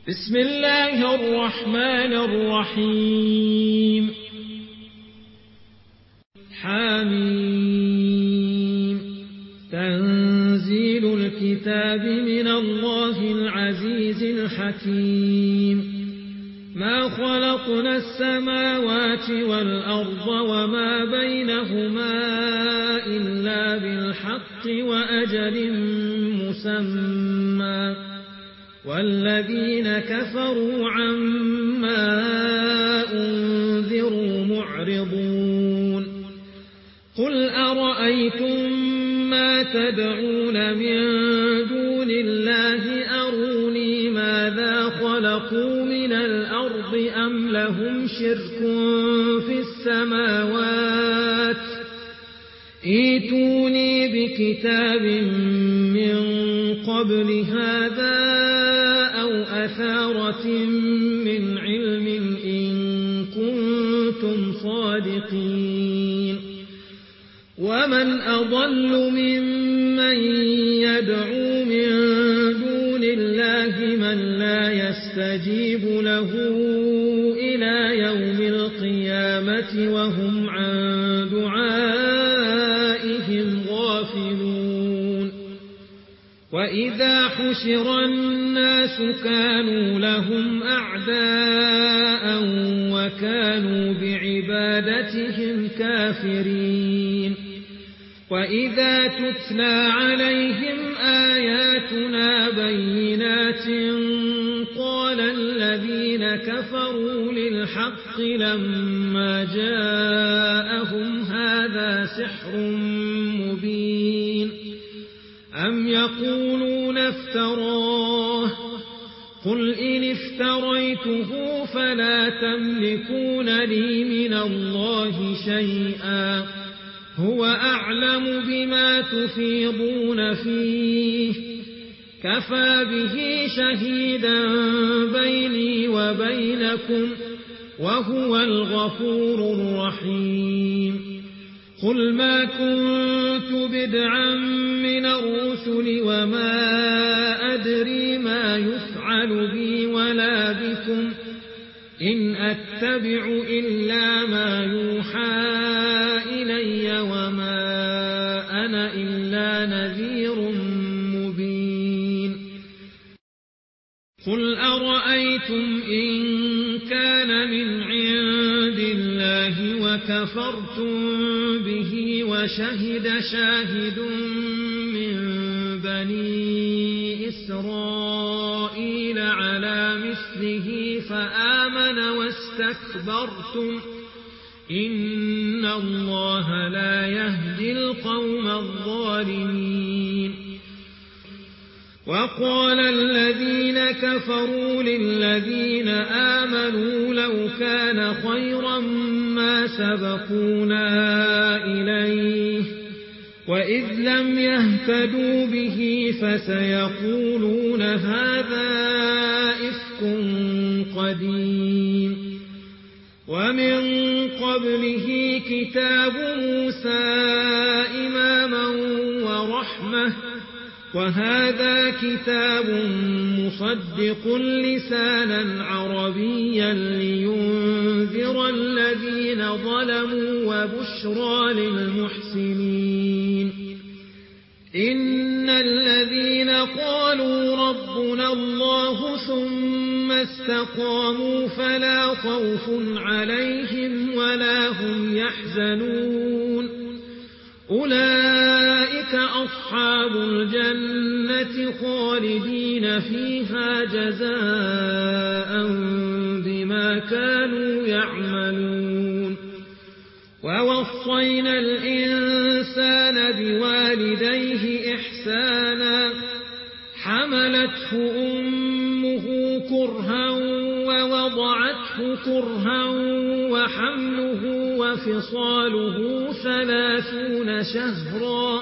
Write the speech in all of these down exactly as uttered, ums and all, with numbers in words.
بسم الله الرحمن الرحيم حميم تنزيل الكتاب من الله العزيز الحكيم ما خلقنا السماوات والأرض وما بينهما إلا بالحق وأجل مسمى والذين كفروا عما أنذروا معرضون قل أرأيتم ما تدعون من دون الله أروني ماذا خلقوا من الأرض أم لهم شرك في السماوات ائتوني بكتاب من قبل هذا أو أثارة من علم إن كنتم صادقين ومن أضل ممن يدعو من دون الله من لا يستجيب له إلى يوم القيامة وهم عن دعائهم غافلون وإذا حشر الناس كانوا لهم أعداء وكانوا بعبادتهم كافرين وإذا تتلى عليهم آياتنا بينات قال الذين كفروا للحق لما جاءهم هذا سحر مبين أم يقولون افتراه قل إن افتريته فلا تملكون لي من الله شيئا هو أعلم بما تفيضون فيه كفى به شهيدا بيني وبينكم وهو الغفور الرحيم قل ما كنت بدعا من الرسل وما أدري ما يفعل بي ولا بكم إن أتبع إلا ما يوحى إلي وما أنا إلا نذير مبين قل أرأيتم إن كان من عند الله وكفرتم به وشهد شاهد من بني إسرائيل على مثله فآمن واستكبرتم إن الله لا يهدي القوم الظالمين وقال الذين كفروا للذين آمنوا لو كان خيرا ما سبقونا إليه وإذ لم يهتدوا به فسيقولون هذا إفك قديم ومن قبله كتاب موسى إماما ورحمة وهذا كتاب مصدق لسانا عربيا لينذر الذين ظلموا وبشرى للمحسنين إن الذين قالوا ربنا الله ثم استقاموا فلا خوف عليهم ولا هم يحزنون أولئك أصحاب الجنة خالدين فيها جزاء بما كانوا يعملون ووصينا الإنسان بوالديه إحسانا حملته أمه كرها ووضعته كرها وحمله وفصاله ثلاثون شهرا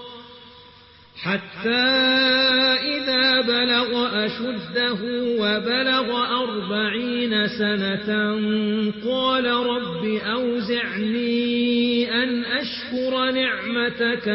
حتى إذا بلغ أشده وبلغ أربعين سنة قال رب أوزعني أن أشكر نعمتك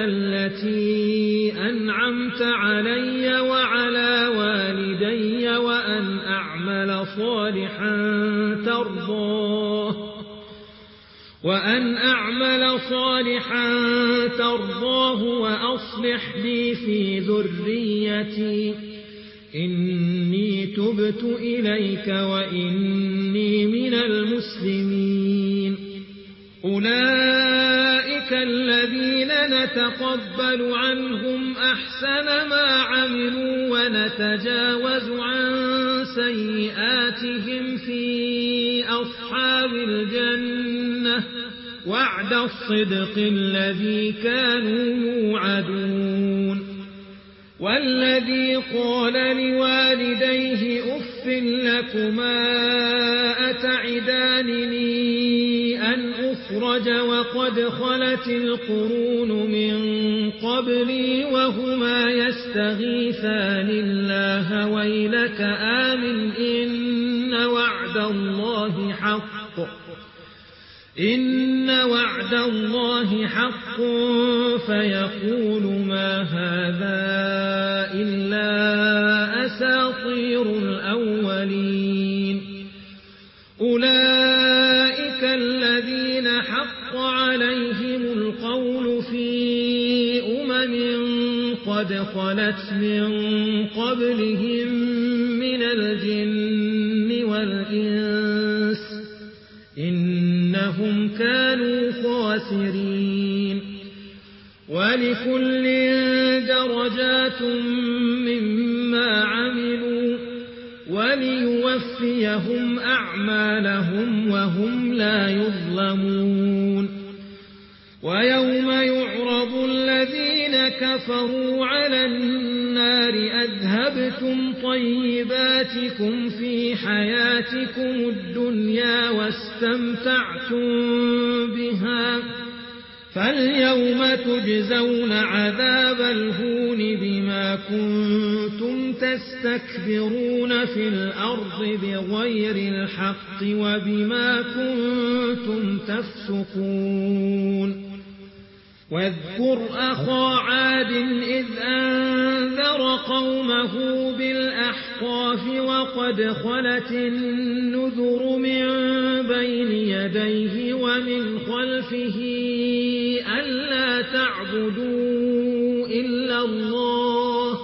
التي أنعمت علي وعلى والدي وأن أعمل صالحا ترضاه وأن أعمل صالحا ترضاه وأصلح لي في ذريتي إني تبت إليك وإني من المسلمين أولئك الذين نتقبل عنهم أحسن ما عملوا ونتجاوز عن سيئاتهم في أصحاب الجنة وعد الصدق الذي كانوا يوعدون والذي قال لوالديه أف لكما أتعدانني أن أخرج وقد خلت القرون من قبلي وهما يستغيثان الله ويلك آمن إن وعد الله حق إن وعد الله حق فيقول ما هذا إلا أساطير الأولين أولئك الذين حق عليهم القول في أمم قد خلت من قبلهم من الجن والإنس إنهم كانوا خاسرين ولكل درجات مما عملوا وليوفيهم أعمالهم وهم لا يظلمون ويوم يعرض الذين كفروا على النار أذهبتم طيباتكم في حياتكم الدنيا واستمتعتم بها فاليوم تجزون عذاب الهون بما كنتم تستكبرون في الأرض بغير الحق وبما كنتم تفسقون واذكر أخا عاد إذ أنذر قومه بالأحقاف وقد خلت النذر من بين يديه ومن خلفه ألا تعبدوا إلا الله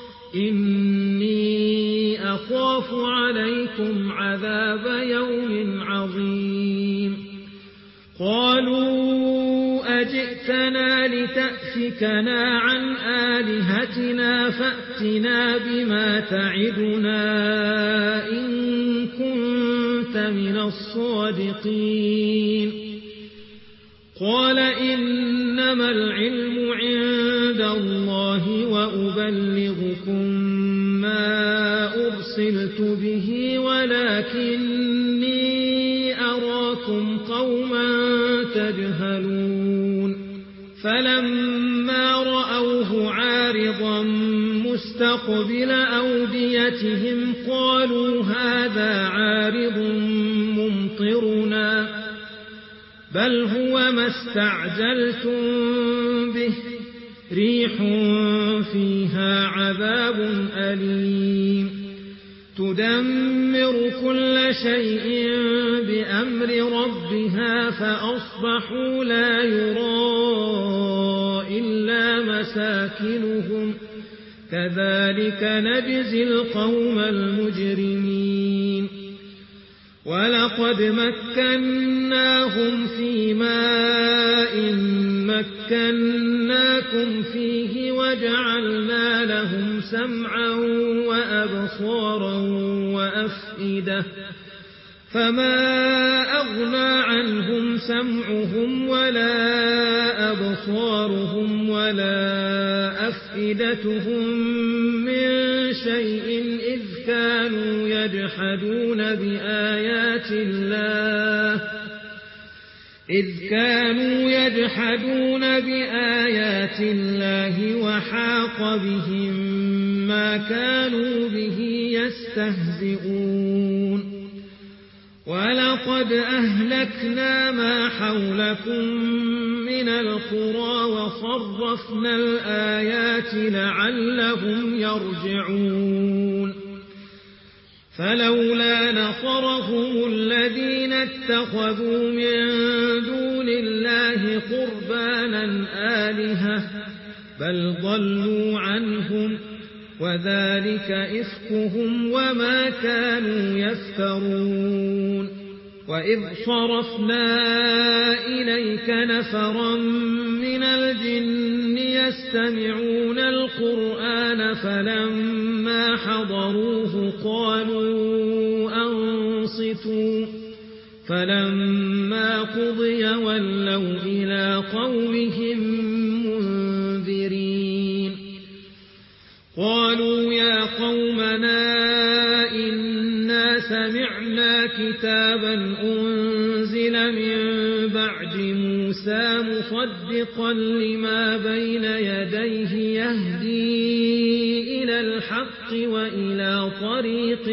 إني أخاف عليكم عذاب يوم عظيم قالوا أجئتنا لتأفكنا عن آلهتنا فأتنا بما تعدنا إن كنت من الصادقين قال إنما العلم عند الله وأبلغكم ما أرسلت به ولكني أراكم قوما تجهلون فلما رأوه عارضا مستقبل أوديتهم قالوا هذا عارض ممطرنا بل هو ما استعجلتم به ريح فيها عذاب أليم تدمر كل شيء بأمر ربها فأصبحوا لا يرى إلا مساكنهم كذلك نجزي القوم المجرمين ولقد مكناهم في ماء مكناكم فيه وجعلنا لهم سمعا وأبصارا وأفئدة فما أغنى عنهم سمعهم ولا أبصارهم ولا أفئدتهم من شيء إذ كانوا يجحدون بآيات الله إذ كانوا يجحدون بآيات الله وحاق بهم ما كانوا به يستهزئون ولقد أهلكنا ما حولكم من القرى وصرفنا الآيات لعلهم يرجعون فلولا نصرهم الذين اتخذوا من دون الله قربانا آلهة بل ضلوا عنهم وذلك إفكهم وما كانوا يفترون وإذ صرفنا إليك نفرا من الجن يستمعون القرآن فلما حضروه قالوا أنصتوا فلما قضي ولوا إلى قومهم منذرين قالوا يا قومنا إنا سمعنا كتابا أنزل من بعد موسى مصدقا لما بين يديه يهدي إلى الحق وإلى طريق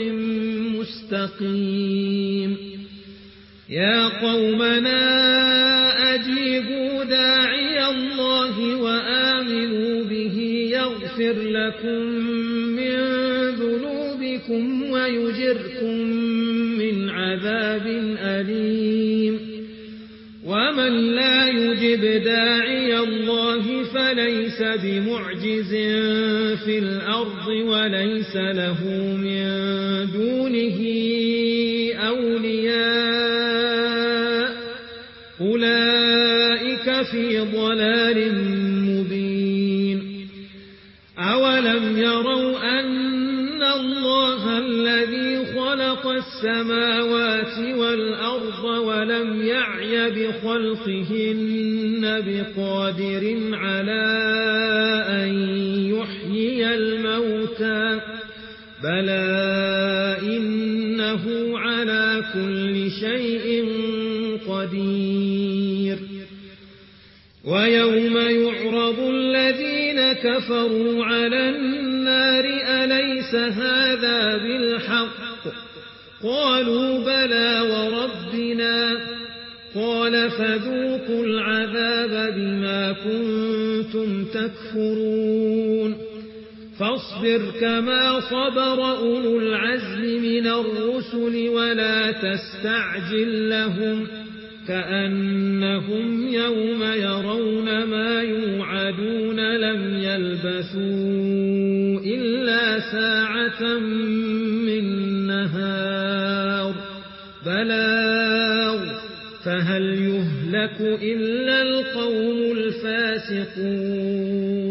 مستقيم يا قومنا أجيبوا داعي الله وآمنوا به يغفر لكم من ذنوبكم ويجركم من عذاب أليم ومن لا يجب داعي الله فليس بمعجز في الأرض وليس له من دونه أولياء أولئك في ضلال مبين أولم يروا أن الله الذي خلق السماوات والأرض ولم يعي بخلقهن بقادر على أن يحيي الموتى بلى إنه على كل شيء قدير ويوم يعرض الذين كفروا على النار أليس هذا بالحق قالوا بلى وربنا قال فذوقوا العذاب بما كنتم تكفرون فاصبر كما صبر أولو العزم من الرسل ولا تستعجل لهم كأنهم يوم يرون ما يوعدون لم يلبثوا إلا ساعة من نهار بلاغ فهل يهلك إلا القوم الفاسقون